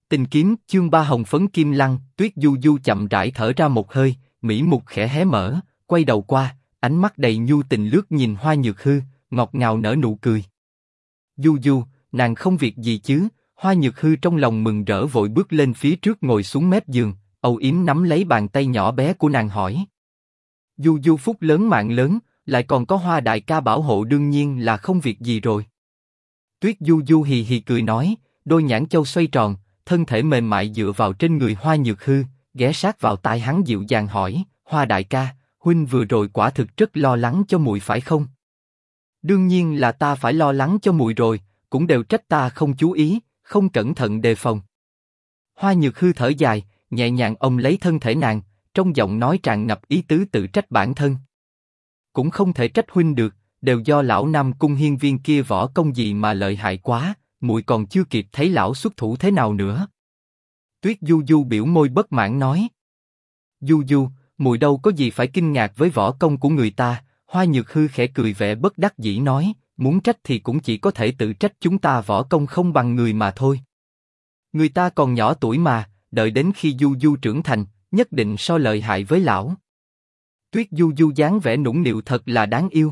Tình kiếm chương 3 hồng phấn kim lăng. Tuyết Du Du chậm rãi thở ra một hơi, mỹ mục khẽ hé mở, quay đầu qua, ánh mắt đầy nhu tình lướt nhìn Hoa Nhược Hư, ngọt ngào nở nụ cười. Du Du, nàng không việc gì chứ? Hoa Nhược Hư trong lòng mừng rỡ vội bước lên phía trước ngồi xuống mép giường, âu yếm nắm lấy bàn tay nhỏ bé của nàng hỏi. Du Du phúc lớn mạng lớn, lại còn có Hoa đại ca bảo hộ đương nhiên là không việc gì rồi. Tuyết Du Du hì hì cười nói, đôi nhãn châu xoay tròn, thân thể mềm mại dựa vào trên người Hoa Nhược Hư, ghé sát vào tai hắn dịu dàng hỏi, Hoa đại ca, huynh vừa rồi quả thực rất lo lắng cho muội phải không? Đương nhiên là ta phải lo lắng cho muội rồi, cũng đều trách ta không chú ý, không cẩn thận đề phòng. Hoa Nhược Hư thở dài, nhẹ nhàng ôm lấy thân thể nàng, trong giọng nói tràn ngập ý tứ tự trách bản thân. Cũng không thể trách huynh được, đều do lão Nam Cung hiên viên kia võ công gì mà lợi hại quá, muội còn chưa kịp thấy lão xuất thủ thế nào nữa. Tuyết Du Du biểu môi bất mãn nói. Du Du, muội đâu có gì phải kinh ngạc với võ công của người ta. Hoa Nhược Hư khẽ cười vẻ bất đắc dĩ nói, muốn trách thì cũng chỉ có thể tự trách chúng ta võ công không bằng người mà thôi. Người ta còn nhỏ tuổi mà, đợi đến khi Du Du trưởng thành, nhất định so lợi hại với lão. Tuyết Du Du dáng vẻ nũng nịu thật là đáng yêu.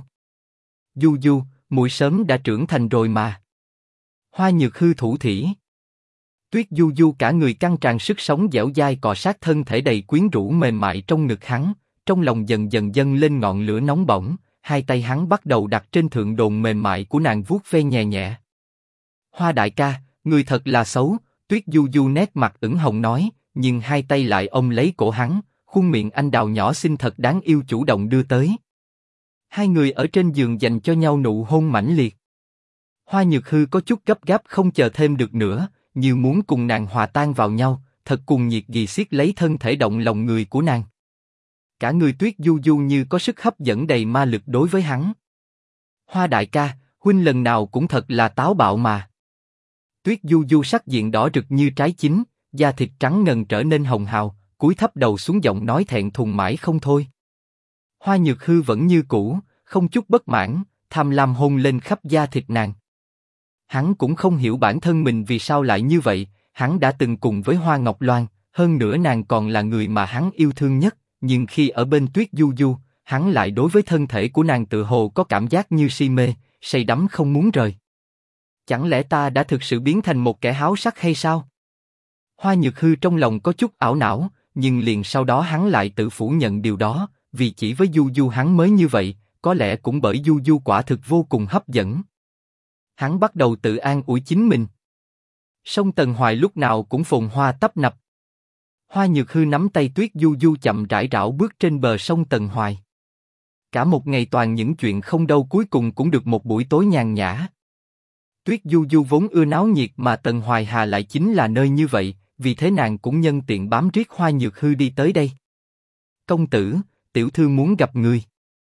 Du Du, muội sớm đã trưởng thành rồi mà. Hoa Nhược Hư thủ thỉ. Tuyết Du Du cả người căng tràn sức sống dẻo dai cọ sát thân thể đầy quyến rũ mềm mại trong ngực hắn, trong lòng dần dần dâng lên ngọn lửa nóng bỏng, hai tay hắn bắt đầu đặt trên thượng đồn mềm mại của nàng vuốt ve nhẹ nhẹ. Hoa đại ca, người thật là xấu. Tuyết Du Du nét mặt ửng hồng nói, nhưng hai tay lại ôm lấy cổ hắn, khuôn miệng anh đào nhỏ xinh thật đáng yêu chủ động đưa tới. Hai người ở trên giường dành cho nhau nụ hôn mãnh liệt. Hoa Nhược Hư có chút gấp gáp không chờ thêm được nữa, như muốn cùng nàng hòa tan vào nhau, thật cuồng nhiệt ghi xiết lấy thân thể động lòng người của nàng. Cả người Tuyết Du Du như có sức hấp dẫn đầy ma lực đối với hắn. Hoa đại ca, huynh lần nào cũng thật là táo bạo mà. Tuyết Du Du sắc diện đỏ rực như trái chín, da thịt trắng ngần trở nên hồng hào, cúi thấp đầu xuống giọng nói thẹn thùng mãi không thôi. Hoa Nhược Hư vẫn như cũ, không chút bất mãn, tham lam hôn lên khắp da thịt nàng. Hắn cũng không hiểu bản thân mình vì sao lại như vậy, hắn đã từng cùng với Hoa Ngọc Loan, hơn nữa nàng còn là người mà hắn yêu thương nhất, nhưng khi ở bên Tuyết Du Du, hắn lại đối với thân thể của nàng tự hồ có cảm giác như si mê, say đắm không muốn rời. Chẳng lẽ ta đã thực sự biến thành một kẻ háo sắc hay sao? Hoa Nhược Hư trong lòng có chút ảo não, nhưng liền sau đó hắn lại tự phủ nhận điều đó, vì chỉ với Du Du hắn mới như vậy, có lẽ cũng bởi Du Du quả thực vô cùng hấp dẫn. Hắn bắt đầu tự an ủi chính mình. Sông Tần Hoài lúc nào cũng phồn hoa tấp nập. Hoa Nhược Hư nắm tay Tuyết Du Du chậm rãi rảo bước trên bờ sông Tần Hoài. Cả một ngày toàn những chuyện không đâu cuối cùng cũng được một buổi tối nhàn nhã. Tuyết Du Du vốn ưa náo nhiệt mà Tần Hoài Hà lại chính là nơi như vậy, vì thế nàng cũng nhân tiện bám riết Hoa Nhược Hư đi tới đây. Công tử, tiểu thư muốn gặp người.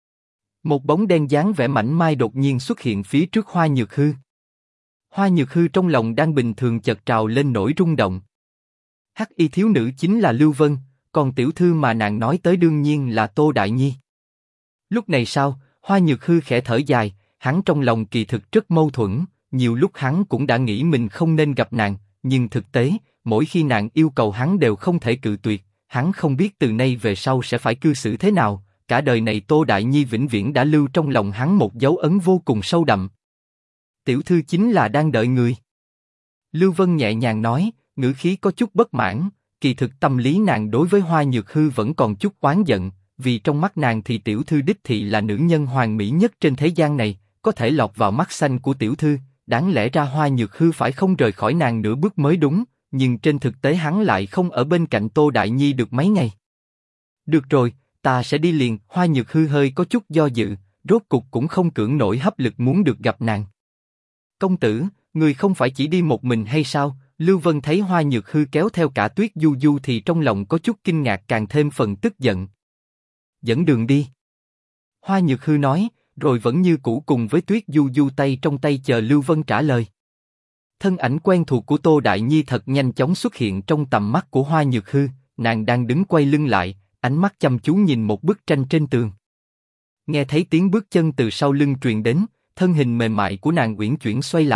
Một bóng đen dáng vẻ mảnh mai đột nhiên xuất hiện phía trước Hoa Nhược Hư. Hoa Nhược Hư trong lòng đang bình thường chợt trào lên nỗi rung động. Hắc y thiếu nữ chính là Lưu Vân, còn tiểu thư mà nàng nói tới đương nhiên là Tô Đại Nhi. Lúc này sao? Hoa Nhược Hư khẽ thở dài, hắn trong lòng kỳ thực rất mâu thuẫn, nhiều lúc hắn cũng đã nghĩ mình không nên gặp nàng, nhưng thực tế, mỗi khi nàng yêu cầu hắn đều không thể cự tuyệt, hắn không biết từ nay về sau sẽ phải cư xử thế nào, cả đời này Tô Đại Nhi vĩnh viễn đã lưu trong lòng hắn một dấu ấn vô cùng sâu đậm. Tiểu thư chính là đang đợi người. Lưu Vân nhẹ nhàng nói, ngữ khí có chút bất mãn, kỳ thực tâm lý nàng đối với Hoa Nhược Hư vẫn còn chút oán giận, vì trong mắt nàng thì tiểu thư đích thị là nữ nhân hoàn mỹ nhất trên thế gian này, có thể lọt vào mắt xanh của tiểu thư, đáng lẽ ra Hoa Nhược Hư phải không rời khỏi nàng nửa bước mới đúng, nhưng trên thực tế hắn lại không ở bên cạnh Tô Đại Nhi được mấy ngày. Được rồi, ta sẽ đi liền. Hoa Nhược Hư hơi có chút do dự, rốt cục cũng không cưỡng nổi hấp lực muốn được gặp nàng. Công tử, người không phải chỉ đi một mình hay sao? Lưu Vân thấy Hoa Nhược Hư kéo theo cả Tuyết Du Du thì trong lòng có chút kinh ngạc càng thêm phần tức giận. Dẫn đường đi. Hoa Nhược Hư nói, rồi vẫn như cũ cùng với Tuyết Du Du tay trong tay chờ Lưu Vân trả lời. Thân ảnh quen thuộc của Tô Đại Nhi thật nhanh chóng xuất hiện trong tầm mắt của Hoa Nhược Hư, nàng đang đứng quay lưng lại, ánh mắt chăm chú nhìn một bức tranh trên tường. Nghe thấy tiếng bước chân từ sau lưng truyền đến, thân hình mềm mại của nàng uyển chuyển xoay lại,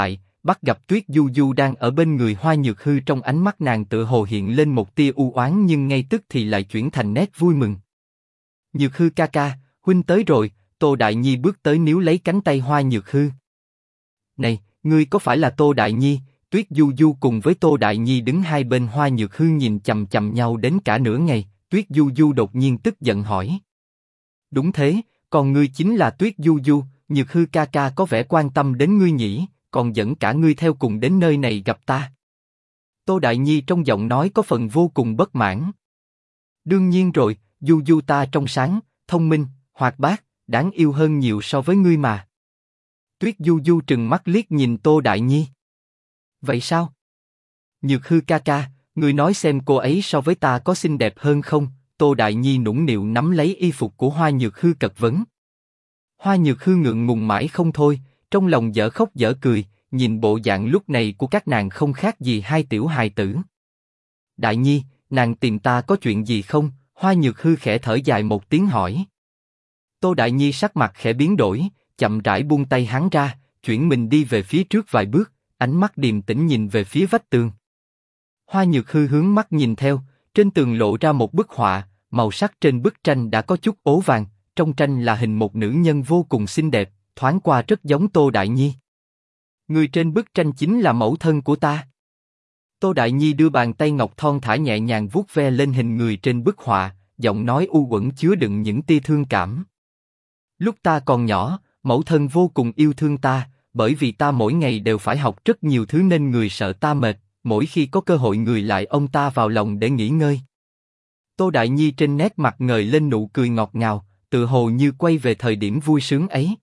bắt gặp Tuyết Du Du đang ở bên người Hoa Nhược Hư, trong ánh mắt nàng tựa hồ hiện lên một tia u oán nhưng ngay tức thì lại chuyển thành nét vui mừng. Nhược Hư ca ca, huynh tới rồi. Tô Đại Nhi bước tới níu lấy cánh tay Hoa Nhược Hư. Này, ngươi có phải là Tô Đại Nhi? Tuyết Du Du cùng với Tô Đại Nhi đứng hai bên Hoa Nhược Hư nhìn chằm chằm nhau đến cả nửa ngày. Tuyết Du Du đột nhiên tức giận hỏi. Đúng thế, còn ngươi chính là Tuyết Du Du. Nhược Hư ca ca có vẻ quan tâm đến ngươi nhỉ, còn dẫn cả ngươi theo cùng đến nơi này gặp ta. Tô Đại Nhi trong giọng nói có phần vô cùng bất mãn. Đương nhiên rồi, Du Du ta trong sáng, thông minh, hoạt bát, đáng yêu hơn nhiều so với ngươi mà. Tuyết Du Du trừng mắt liếc nhìn Tô Đại Nhi. Vậy sao? Nhược Hư ca ca, ngươi nói xem cô ấy so với ta có xinh đẹp hơn không? Tô Đại Nhi nũng nịu nắm lấy y phục của Hoa Nhược Hư cật vấn. Hoa Nhược Hư ngượng ngùng mãi không thôi, trong lòng dở khóc dở cười, nhìn bộ dạng lúc này của các nàng không khác gì hai tiểu hài tử. Đại Nhi, nàng tìm ta có chuyện gì không? Hoa Nhược Hư khẽ thở dài một tiếng hỏi. Tô Đại Nhi sắc mặt khẽ biến đổi, chậm rãi buông tay hắn ra, chuyển mình đi về phía trước vài bước, ánh mắt điềm tĩnh nhìn về phía vách tường. Hoa Nhược Hư hướng mắt nhìn theo, trên tường lộ ra một bức họa, màu sắc trên bức tranh đã có chút ố vàng, trong tranh là hình một nữ nhân vô cùng xinh đẹp, thoáng qua rất giống Tô Đại Nhi. Người trên bức tranh chính là mẫu thân của ta. Tô Đại Nhi đưa bàn tay ngọc thon thả nhẹ nhàng vuốt ve lên hình người trên bức họa, giọng nói u uẩn chứa đựng những tia thương cảm. Lúc ta còn nhỏ, mẫu thân vô cùng yêu thương ta, bởi vì ta mỗi ngày đều phải học rất nhiều thứ nên người sợ ta mệt, mỗi khi có cơ hội người lại ôm ta vào lòng để nghỉ ngơi. Tô Đại Nhi trên nét mặt ngời lên nụ cười ngọt ngào, tự hồ như quay về thời điểm vui sướng ấy.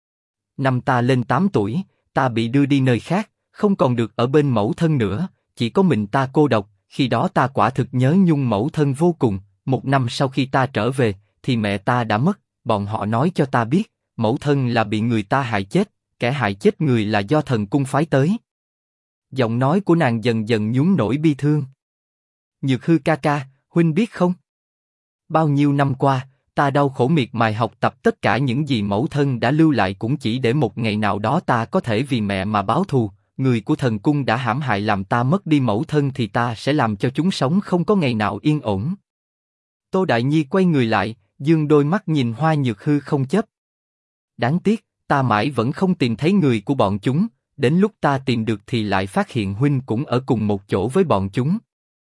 Năm ta lên 8 tuổi, ta bị đưa đi nơi khác, không còn được ở bên mẫu thân nữa, chỉ có mình ta cô độc, khi đó ta quả thực nhớ nhung mẫu thân vô cùng. Một năm sau khi ta trở về, thì mẹ ta đã mất, bọn họ nói cho ta biết, mẫu thân là bị người ta hại chết, kẻ hại chết người là do thần cung phái tới. Giọng nói của nàng dần dần nhún nỗi bi thương. Nhược Hư ca ca, huynh biết không? Bao nhiêu năm qua, ta đau khổ miệt mài học tập tất cả những gì mẫu thân đã lưu lại cũng chỉ để một ngày nào đó ta có thể vì mẹ mà báo thù. Người của thần cung đã hãm hại làm ta mất đi mẫu thân thì ta sẽ làm cho chúng sống không có ngày nào yên ổn. Tô Đại Nhi quay người lại, dương đôi mắt nhìn Hoa Nhược Hư không chớp. Đáng tiếc, ta mãi vẫn không tìm thấy người của bọn chúng, đến lúc ta tìm được thì lại phát hiện huynh cũng ở cùng một chỗ với bọn chúng.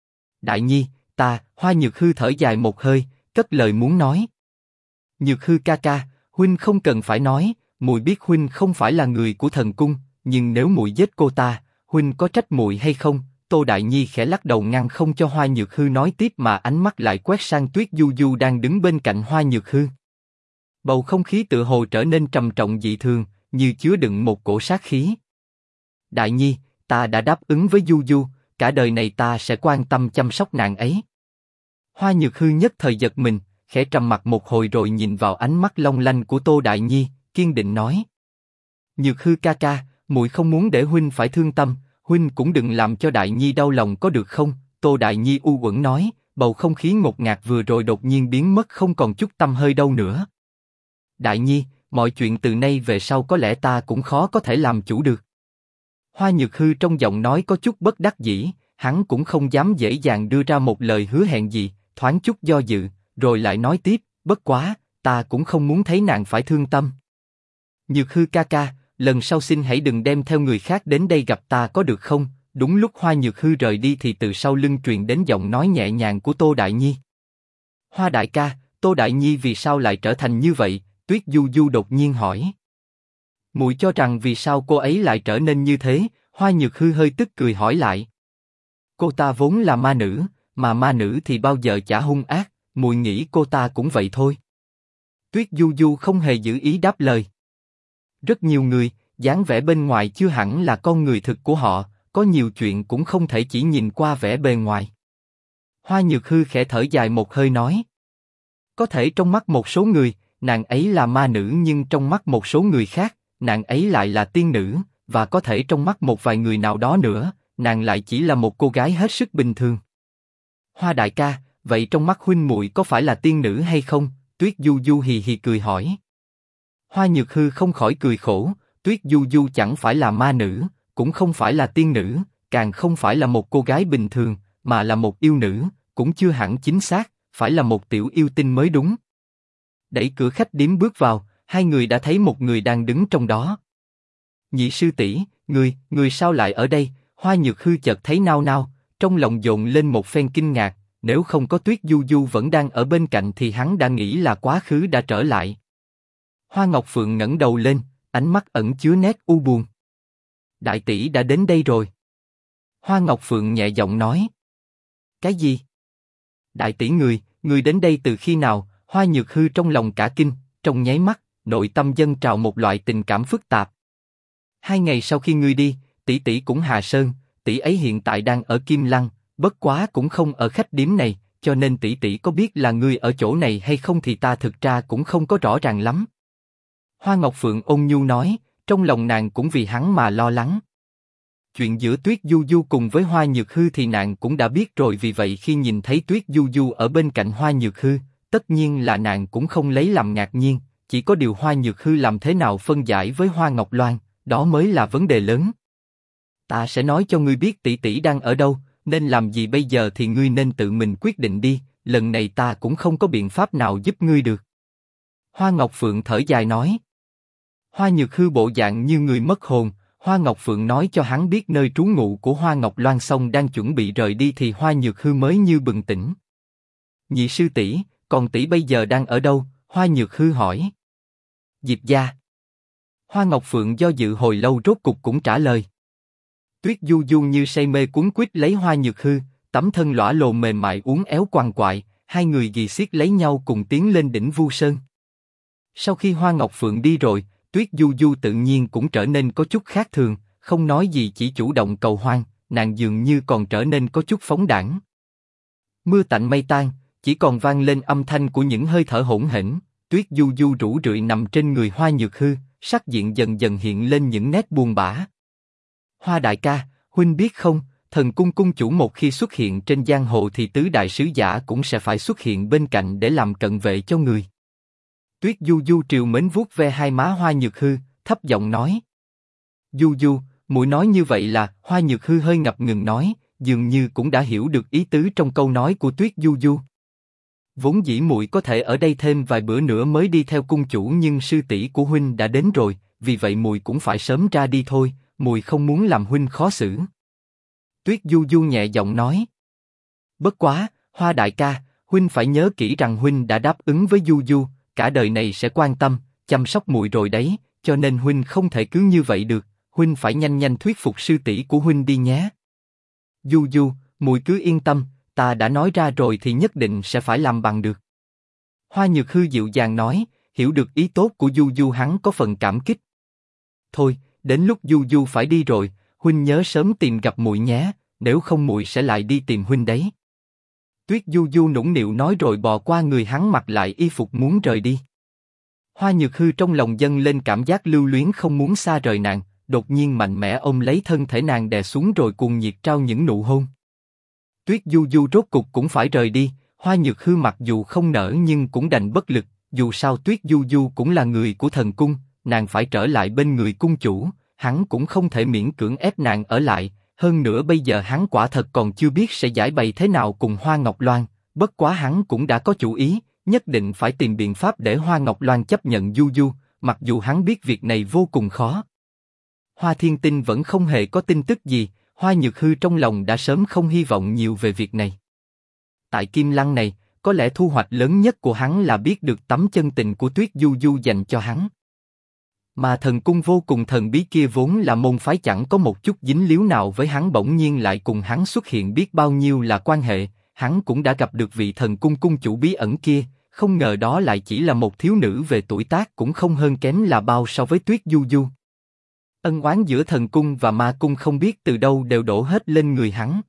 Đại Nhi, Hoa Nhược Hư thở dài một hơi, cất lời muốn nói. Nhược Hư ca ca, huynh không cần phải nói, muội biết huynh không phải là người của thần cung, nhưng nếu muội giết cô ta, huynh có trách muội hay không? Tô Đại Nhi khẽ lắc đầu ngăn không cho Hoa Nhược Hư nói tiếp mà ánh mắt lại quét sang Tuyết Du Du đang đứng bên cạnh Hoa Nhược Hư. Bầu không khí tựa hồ trở nên trầm trọng dị thường, như chứa đựng một cổ sát khí. Đại Nhi, ta đã đáp ứng với Du Du, cả đời này ta sẽ quan tâm chăm sóc nàng ấy. Hoa Nhược Hư nhất thời giật mình, khẽ trầm mặt một hồi rồi nhìn vào ánh mắt long lanh của Tô Đại Nhi, kiên định nói: Nhược Hư ca ca, muội không muốn để huynh phải thương tâm, huynh cũng đừng làm cho Đại Nhi đau lòng có được không? Tô Đại Nhi u uẩn nói, bầu không khí ngột ngạt vừa rồi đột nhiên biến mất không còn chút tăm hơi đâu nữa. Đại Nhi, mọi chuyện từ nay về sau có lẽ ta cũng khó có thể làm chủ được. Hoa Nhược Hư trong giọng nói có chút bất đắc dĩ, hắn cũng không dám dễ dàng đưa ra một lời hứa hẹn gì, thoáng chút do dự, rồi lại nói tiếp, bất quá, ta cũng không muốn thấy nàng phải thương tâm. Nhược Hư ca ca, lần sau xin hãy đừng đem theo người khác đến đây gặp ta có được không? Đúng lúc Hoa Nhược Hư rời đi thì từ sau lưng truyền đến giọng nói nhẹ nhàng của Tô Đại Nhi. Hoa đại ca, Tô Đại Nhi vì sao lại trở thành như vậy? Tuyết Du Du đột nhiên hỏi. Muội cho rằng vì sao cô ấy lại trở nên như thế? Hoa Nhược Hư hơi tức cười hỏi lại. Cô ta vốn là ma nữ, mà ma nữ thì bao giờ chả hung ác, muội nghĩ cô ta cũng vậy thôi. Tuyết Du Du không hề giữ ý đáp lời. Rất nhiều người, dáng vẻ bên ngoài chưa hẳn là con người thực của họ, có nhiều chuyện cũng không thể chỉ nhìn qua vẻ bề ngoài. Hoa Nhược Hư khẽ thở dài một hơi nói. Có thể trong mắt một số người, nàng ấy là ma nữ nhưng trong mắt một số người khác, nàng ấy lại là tiên nữ, và có thể trong mắt một vài người nào đó nữa, nàng lại chỉ là một cô gái hết sức bình thường. Hoa đại ca, vậy trong mắt huynh muội có phải là tiên nữ hay không? Tuyết Du Du hì hì cười hỏi. Hoa Nhược Hư không khỏi cười khổ, Tuyết Du Du chẳng phải là ma nữ, cũng không phải là tiên nữ, càng không phải là một cô gái bình thường, mà là một yêu nữ, cũng chưa hẳn chính xác, phải là một tiểu yêu tinh mới đúng. Đẩy cửa khách điếm bước vào, hai người đã thấy một người đang đứng trong đó. Nhị sư tỷ, người sao lại ở đây? Hoa Nhược Hư chợt thấy nao nao, trong lòng dồn lên một phen kinh ngạc. Nếu không có Tuyết Du Du vẫn đang ở bên cạnh thì hắn đã nghĩ là quá khứ đã trở lại. Hoa Ngọc Phượng ngẩng đầu lên, ánh mắt ẩn chứa nét u buồn. Đại tỷ đã đến đây rồi. Hoa Ngọc Phượng nhẹ giọng nói. Cái gì? Đại tỷ người đến đây từ khi nào? Hoa Nhược Hư trong lòng cả kinh, trong nháy mắt, nội tâm dâng trào một loại tình cảm phức tạp. 2 ngày sau khi ngươi đi, tỷ tỷ cũng hạ sơn, tỷ ấy hiện tại đang ở Kim Lăng, bất quá cũng không ở khách điếm này, cho nên tỷ tỷ có biết là ngươi ở chỗ này hay không thì ta thực ra cũng không có rõ ràng lắm. Hoa Ngọc Phượng ôn nhu nói, trong lòng nàng cũng vì hắn mà lo lắng. Chuyện giữa Tuyết Du Du cùng với Hoa Nhược Hư thì nàng cũng đã biết rồi, vì vậy khi nhìn thấy Tuyết Du Du ở bên cạnh Hoa Nhược Hư, tất nhiên là nàng cũng không lấy làm ngạc nhiên, chỉ có điều Hoa Nhược Hư làm thế nào phân giải với Hoa Ngọc Loan, đó mới là vấn đề lớn. Ta sẽ nói cho ngươi biết tỷ tỷ đang ở đâu, nên làm gì bây giờ thì ngươi nên tự mình quyết định đi, lần này ta cũng không có biện pháp nào giúp ngươi được. Hoa Ngọc Phượng thở dài nói. Hoa Nhược Hư bộ dạng như người mất hồn, Hoa Ngọc Phượng nói cho hắn biết nơi trú ngụ của Hoa Ngọc Loan xong đang chuẩn bị rời đi thì Hoa Nhược Hư mới như bừng tỉnh. Nhị sư tỷ, còn tỷ bây giờ đang ở đâu? Hoa Nhược Hư hỏi. Diệp gia. Hoa Ngọc Phượng do dự hồi lâu rốt cục cũng trả lời. Tuyết Du Du như say mê cuốn quýt lấy Hoa Nhược Hư, tấm thân lõa lồ mềm mại uốn éo quằn quại, hai người ghì xiết lấy nhau cùng tiến lên đỉnh Vu Sơn. Sau khi Hoa Ngọc Phượng đi rồi, Tuyết Du Du tự nhiên cũng trở nên có chút khác thường, không nói gì chỉ chủ động cầu hoan, nàng dường như còn trở nên có chút phóng đãng. Mưa tạnh mây tan, chỉ còn vang lên âm thanh của những hơi thở hỗn hển. Tuyết Du Du rũ rượi nằm trên người Hoa Nhược Hư, sắc diện dần dần hiện lên những nét buồn bã. Hoa đại ca, huynh biết không, Thần Cung cung chủ một khi xuất hiện trên giang hồ thì tứ đại sứ giả cũng sẽ phải xuất hiện bên cạnh để làm cận vệ cho người. Tuyết Du Du triều mến vuốt ve hai má Hoa Nhược Hư, thấp giọng nói. Du Du, muội nói như vậy là? Hoa Nhược Hư hơi ngập ngừng nói, dường như cũng đã hiểu được ý tứ trong câu nói của Tuyết Du Du. Vốn dĩ muội có thể ở đây thêm vài bữa nữa mới đi theo cung chủ, nhưng sư tỷ của huynh đã đến rồi, vì vậy muội cũng phải sớm ra đi thôi, muội không muốn làm huynh khó xử. Tuyết Du Du nhẹ giọng nói. Bất quá, Hoa đại ca, huynh phải nhớ kỹ rằng huynh đã đáp ứng với Du Du, cả đời này sẽ quan tâm, chăm sóc muội rồi đấy, cho nên huynh không thể cứ như vậy được, huynh phải nhanh nhanh thuyết phục sư tỷ của huynh đi nhé. Du Du, muội cứ yên tâm, ta đã nói ra rồi thì nhất định sẽ phải làm bằng được. Hoa Nhược Hư dịu dàng nói, hiểu được ý tốt của Du Du hắn có phần cảm kích. Thôi, đến lúc Du Du phải đi rồi, huynh nhớ sớm tìm gặp muội nhé, nếu không muội sẽ lại đi tìm huynh đấy. Tuyết Du Du nũng nịu nói rồi bò qua người hắn mặc lại y phục muốn rời đi. Hoa Nhược Hư trong lòng dâng lên cảm giác lưu luyến không muốn xa rời nàng, đột nhiên mạnh mẽ ôm lấy thân thể nàng đè xuống rồi cuồng nhiệt trao những nụ hôn. Tuyết Du Du rốt cục cũng phải rời đi, Hoa Nhược Hư mặc dù không nỡ nhưng cũng đành bất lực, dù sao Tuyết Du Du cũng là người của thần cung, nàng phải trở lại bên người cung chủ, hắn cũng không thể miễn cưỡng ép nàng ở lại, hơn nữa bây giờ hắn quả thật còn chưa biết sẽ giải bày thế nào cùng Hoa Ngọc Loan, bất quá hắn cũng đã có chủ ý, nhất định phải tìm biện pháp để Hoa Ngọc Loan chấp nhận Du Du, mặc dù hắn biết việc này vô cùng khó. Hoa Thiên Tinh vẫn không hề có tin tức gì, Hoa Nhược Hư trong lòng đã sớm không hy vọng nhiều về việc này. Tại Kim Lăng này, có lẽ thu hoạch lớn nhất của hắn là biết được tấm chân tình của Tuyết Du Du dành cho hắn. Mà thần cung vô cùng thần bí kia vốn là môn phái chẳng có một chút dính líu nào với hắn, bỗng nhiên lại cùng hắn xuất hiện biết bao nhiêu là quan hệ, hắn cũng đã gặp được vị thần cung cung chủ bí ẩn kia, không ngờ đó lại chỉ là một thiếu nữ về tuổi tác cũng không hơn kém là bao so với Tuyết Du Du. Ân oán giữa thần cung và ma cung không biết từ đâu đều đổ hết lên người hắn.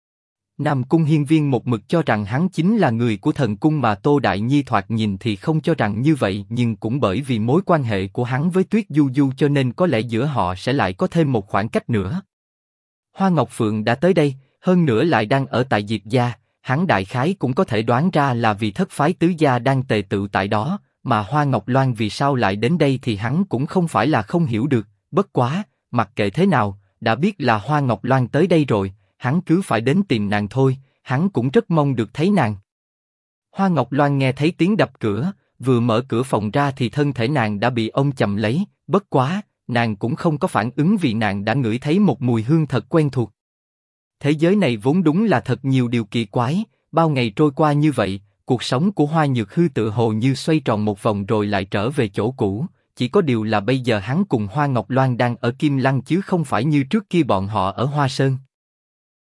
Nam Cung Hiên Viên một mực cho rằng hắn chính là người của thần cung mà Tô Đại Nhi thoạt nhìn thì không cho rằng như vậy, nhưng cũng bởi vì mối quan hệ của hắn với Tuyết Du Du cho nên có lẽ giữa họ sẽ lại có thêm một khoảng cách nữa. Hoa Ngọc Phượng đã tới đây, hơn nữa lại đang ở tại Diệp gia, hắn đại khái cũng có thể đoán ra là vì thất phái tứ gia đang tề tựu tại đó, mà Hoa Ngọc Loan vì sao lại đến đây thì hắn cũng không phải là không hiểu được, bất quá, mặc kệ thế nào, đã biết là Hoa Ngọc Loan tới đây rồi, hắn cứ phải đến tìm nàng thôi, hắn cũng rất mong được thấy nàng. Hoa Ngọc Loan nghe thấy tiếng đập cửa, vừa mở cửa phòng ra thì thân thể nàng đã bị ông chầm lấy, bất quá, nàng cũng không có phản ứng vì nàng đã ngửi thấy một mùi hương thật quen thuộc. Thế giới này vốn đúng là thật nhiều điều kỳ quái, bao ngày trôi qua như vậy, cuộc sống của Hoa Nhược Hư tự hồ như xoay tròn một vòng rồi lại trở về chỗ cũ, chỉ có điều là bây giờ hắn cùng Hoa Ngọc Loan đang ở Kim Lăng chứ không phải như trước kia bọn họ ở Hoa Sơn.